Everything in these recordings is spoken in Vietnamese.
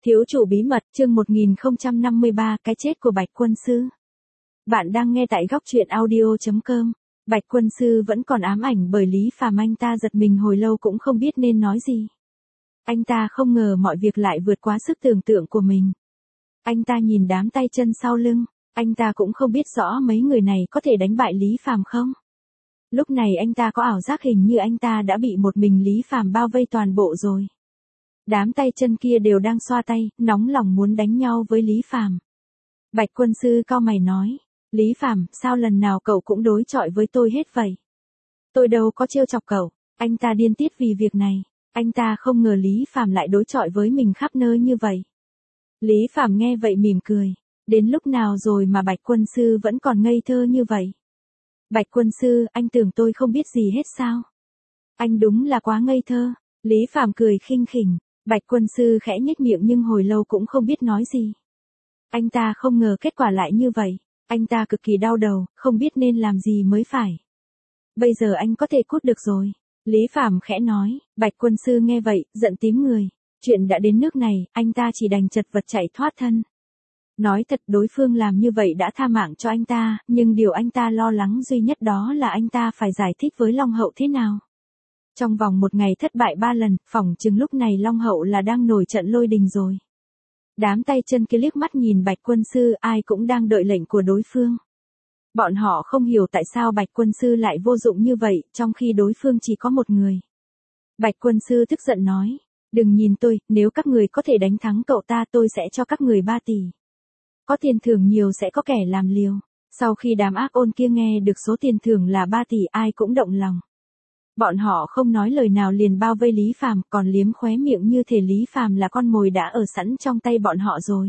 Thiếu chủ bí mật, chương 1053, cái chết của Bạch Quân Sư. Bạn đang nghe tại góc truyện audio.com. Bạch Quân Sư vẫn còn ám ảnh bởi Lý Phàm, anh ta giật mình hồi lâu cũng không biết nên nói gì. Anh ta không ngờ mọi việc lại vượt quá sức tưởng tượng của mình. Anh ta nhìn đám tay chân sau lưng, anh ta cũng không biết rõ mấy người này có thể đánh bại Lý Phàm không. Lúc này anh ta có ảo giác hình như anh ta đã bị một mình Lý Phàm bao vây toàn bộ rồi. Đám tay chân kia đều đang xoa tay, nóng lòng muốn đánh nhau với Lý Phàm. Bạch Quân Sư cau mày nói, Lý Phàm, sao lần nào cậu cũng đối chọi với tôi hết vậy? Tôi đâu có trêu chọc cậu. Anh ta điên tiết vì việc này. Anh ta không ngờ Lý Phàm lại đối chọi với mình khắp nơi như vậy. Lý Phàm nghe vậy mỉm cười. Đến lúc nào rồi mà Bạch Quân Sư vẫn còn ngây thơ như vậy? Bạch Quân Sư, anh tưởng tôi không biết gì hết sao? Anh đúng là quá ngây thơ. Lý Phàm cười khinh khỉnh. Bạch Quân Sư khẽ nhếch miệng nhưng hồi lâu cũng không biết nói gì. Anh ta không ngờ kết quả lại như vậy. Anh ta cực kỳ đau đầu, không biết nên làm gì mới phải. Bây giờ anh có thể cút được rồi. Lý Phàm khẽ nói. Bạch Quân Sư nghe vậy, giận tím người. Chuyện đã đến nước này, anh ta chỉ đành chật vật chạy thoát thân. Nói thật, đối phương làm như vậy đã tha mạng cho anh ta, nhưng điều anh ta lo lắng duy nhất đó là anh ta phải giải thích với Long Hậu thế nào. Trong vòng một ngày thất bại 3 lần, phỏng chừng lúc này Long Hậu là đang nổi trận lôi đình rồi. Đám tay chân kia liếc mắt nhìn Bạch Quân Sư, ai cũng đang đợi lệnh của đối phương. Bọn họ không hiểu tại sao Bạch Quân Sư lại vô dụng như vậy, trong khi đối phương chỉ có một người. Bạch Quân Sư tức giận nói, đừng nhìn tôi, nếu các người có thể đánh thắng cậu ta tôi sẽ cho các người 3 tỷ. Có tiền thưởng nhiều sẽ có kẻ làm liều. Sau khi đám ác ôn kia nghe được số tiền thưởng là 3 tỷ ai cũng động lòng. Bọn họ không nói lời nào liền bao vây Lý Phàm, còn liếm khóe miệng như thể Lý Phàm là con mồi đã ở sẵn trong tay bọn họ rồi.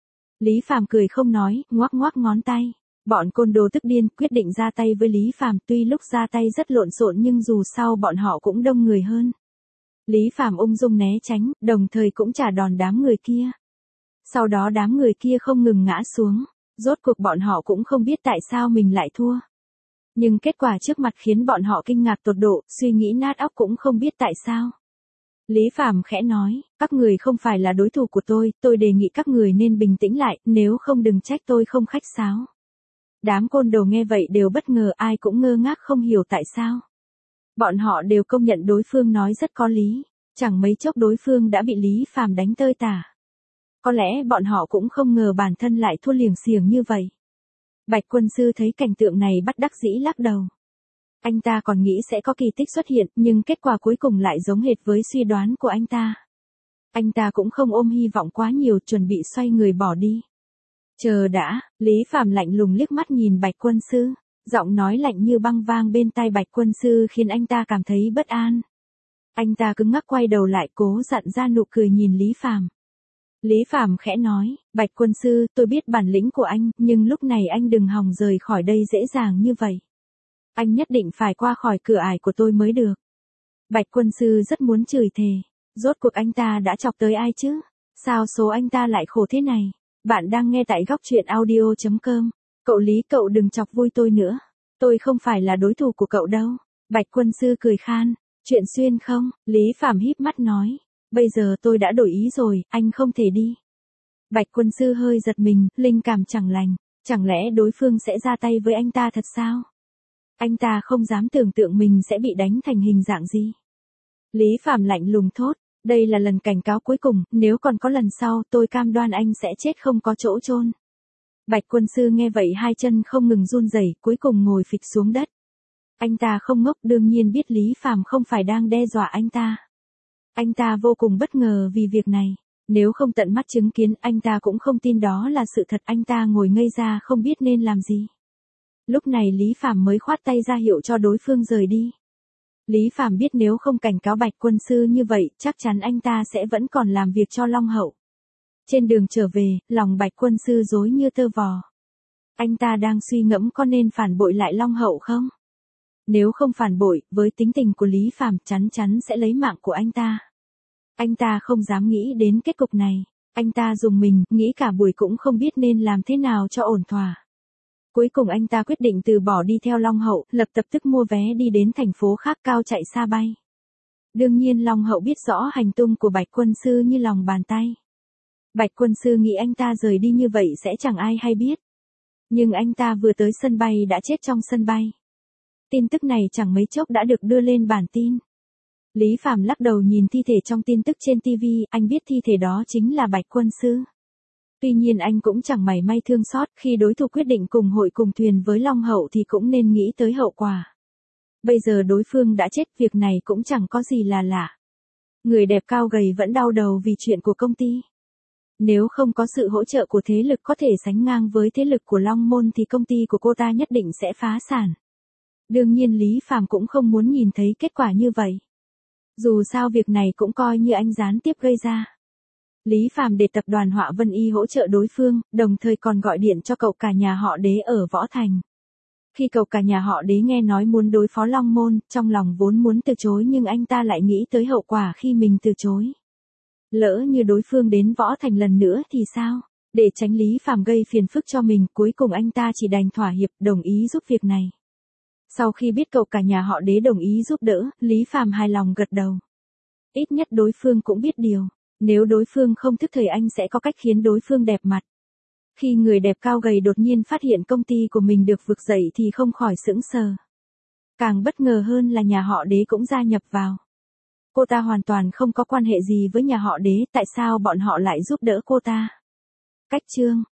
Lý Phàm cười không nói, ngoắc ngoắc ngón tay. Bọn côn đồ tức điên, quyết định ra tay với Lý Phàm, tuy lúc ra tay rất lộn xộn nhưng dù sao bọn họ cũng đông người hơn. Lý Phàm ung dung né tránh, đồng thời cũng trả đòn đám người kia. Sau đó đám người kia không ngừng ngã xuống, rốt cuộc bọn họ cũng không biết tại sao mình lại thua. Nhưng kết quả trước mặt khiến bọn họ kinh ngạc tột độ, suy nghĩ nát óc cũng không biết tại sao. Lý Phàm khẽ nói, các người không phải là đối thủ của tôi đề nghị các người nên bình tĩnh lại, nếu không đừng trách tôi không khách sáo. Đám côn đồ nghe vậy đều bất ngờ, ai cũng ngơ ngác không hiểu tại sao. Bọn họ đều công nhận đối phương nói rất có lý, chẳng mấy chốc đối phương đã bị Lý Phàm đánh tơi tả. Có lẽ bọn họ cũng không ngờ bản thân lại thua liềng xiềng như vậy. Bạch Quân Sư thấy cảnh tượng này bất đắc dĩ lắc đầu. Anh ta còn nghĩ sẽ có kỳ tích xuất hiện, nhưng kết quả cuối cùng lại giống hệt với suy đoán của anh ta. Anh ta cũng không ôm hy vọng quá nhiều, chuẩn bị xoay người bỏ đi. Chờ đã, Lý Phàm lạnh lùng liếc mắt nhìn Bạch Quân Sư, giọng nói lạnh như băng vang bên tai Bạch Quân Sư khiến anh ta cảm thấy bất an. Anh ta cứng ngắc quay đầu lại cố dặn ra nụ cười nhìn Lý Phàm. Lý Phàm khẽ nói, Bạch Quân Sư, tôi biết bản lĩnh của anh, nhưng lúc này anh đừng hòng rời khỏi đây dễ dàng như vậy. Anh nhất định phải qua khỏi cửa ải của tôi mới được. Bạch Quân Sư rất muốn chửi thề. Rốt cuộc anh ta đã chọc tới ai chứ? Sao số anh ta lại khổ thế này? Bạn đang nghe tại góc truyện audio.com. Cậu Lý, cậu đừng chọc vui tôi nữa. Tôi không phải là đối thủ của cậu đâu. Bạch Quân Sư cười khan. Chuyện xuyên không? Lý Phàm híp mắt nói. Bây giờ tôi đã đổi ý rồi, anh không thể đi. Bạch Quân Sư hơi giật mình, linh cảm chẳng lành. Chẳng lẽ đối phương sẽ ra tay với anh ta thật sao? Anh ta không dám tưởng tượng mình sẽ bị đánh thành hình dạng gì. Lý Phàm lạnh lùng thốt, đây là lần cảnh cáo cuối cùng, nếu còn có lần sau tôi cam đoan anh sẽ chết không có chỗ chôn. Bạch Quân Sư nghe vậy hai chân không ngừng run rẩy, cuối cùng ngồi phịch xuống đất. Anh ta không ngốc, đương nhiên biết Lý Phàm không phải đang đe dọa anh ta. Anh ta vô cùng bất ngờ vì việc này, nếu không tận mắt chứng kiến anh ta cũng không tin đó là sự thật. Anh ta ngồi ngây ra không biết nên làm gì. Lúc này Lý Phàm mới khoát tay ra hiệu cho đối phương rời đi. Lý Phàm biết nếu không cảnh cáo Bạch Quân Sư như vậy, chắc chắn anh ta sẽ vẫn còn làm việc cho Long Hậu. Trên đường trở về, lòng Bạch Quân Sư rối như tơ vò. Anh ta đang suy ngẫm có nên phản bội lại Long Hậu không? Nếu không phản bội, với tính tình của Lý Phàm chắn chắn sẽ lấy mạng của anh ta. Anh ta không dám nghĩ đến kết cục này. Anh ta rùng mình, nghĩ cả buổi cũng không biết nên làm thế nào cho ổn thỏa. Cuối cùng anh ta quyết định từ bỏ đi theo Long Hậu, lập tức mua vé đi đến thành phố khác cao chạy xa bay. Đương nhiên Long Hậu biết rõ hành tung của Bạch Quân Sư như lòng bàn tay. Bạch Quân Sư nghĩ anh ta rời đi như vậy sẽ chẳng ai hay biết. Nhưng anh ta vừa tới sân bay đã chết trong sân bay. Tin tức này chẳng mấy chốc đã được đưa lên bản tin. Lý Phàm lắc đầu nhìn thi thể trong tin tức trên TV, anh biết thi thể đó chính là Bạch Quân Sư. Tuy nhiên anh cũng chẳng mảy may thương xót, khi đối thủ quyết định cùng hội cùng thuyền với Long Hậu thì cũng nên nghĩ tới hậu quả. Bây giờ đối phương đã chết, việc này cũng chẳng có gì là lạ. Người đẹp cao gầy vẫn đau đầu vì chuyện của công ty. Nếu không có sự hỗ trợ của thế lực có thể sánh ngang với thế lực của Long Môn thì công ty của cô ta nhất định sẽ phá sản. Đương nhiên Lý Phàm cũng không muốn nhìn thấy kết quả như vậy. Dù sao việc này cũng coi như anh gián tiếp gây ra. Lý Phàm để tập đoàn Họa Vân Y hỗ trợ đối phương, đồng thời còn gọi điện cho cậu cả nhà họ Đế ở Võ Thành. Khi cậu cả nhà họ Đế nghe nói muốn đối phó Long Môn, trong lòng vốn muốn từ chối nhưng anh ta lại nghĩ tới hậu quả khi mình từ chối. Lỡ như đối phương đến Võ Thành lần nữa thì sao? Để tránh Lý Phàm gây phiền phức cho mình, cuối cùng anh ta chỉ đành thỏa hiệp, đồng ý giúp việc này. Sau khi biết cậu cả nhà họ Đế đồng ý giúp đỡ, Lý Phàm hài lòng gật đầu. Ít nhất đối phương cũng biết điều, nếu đối phương không thức thời anh sẽ có cách khiến đối phương đẹp mặt. Khi người đẹp cao gầy đột nhiên phát hiện công ty của mình được vực dậy thì không khỏi sững sờ. Càng bất ngờ hơn là nhà họ Đế cũng gia nhập vào. Cô ta hoàn toàn không có quan hệ gì với nhà họ Đế, tại sao bọn họ lại giúp đỡ cô ta? Cách chương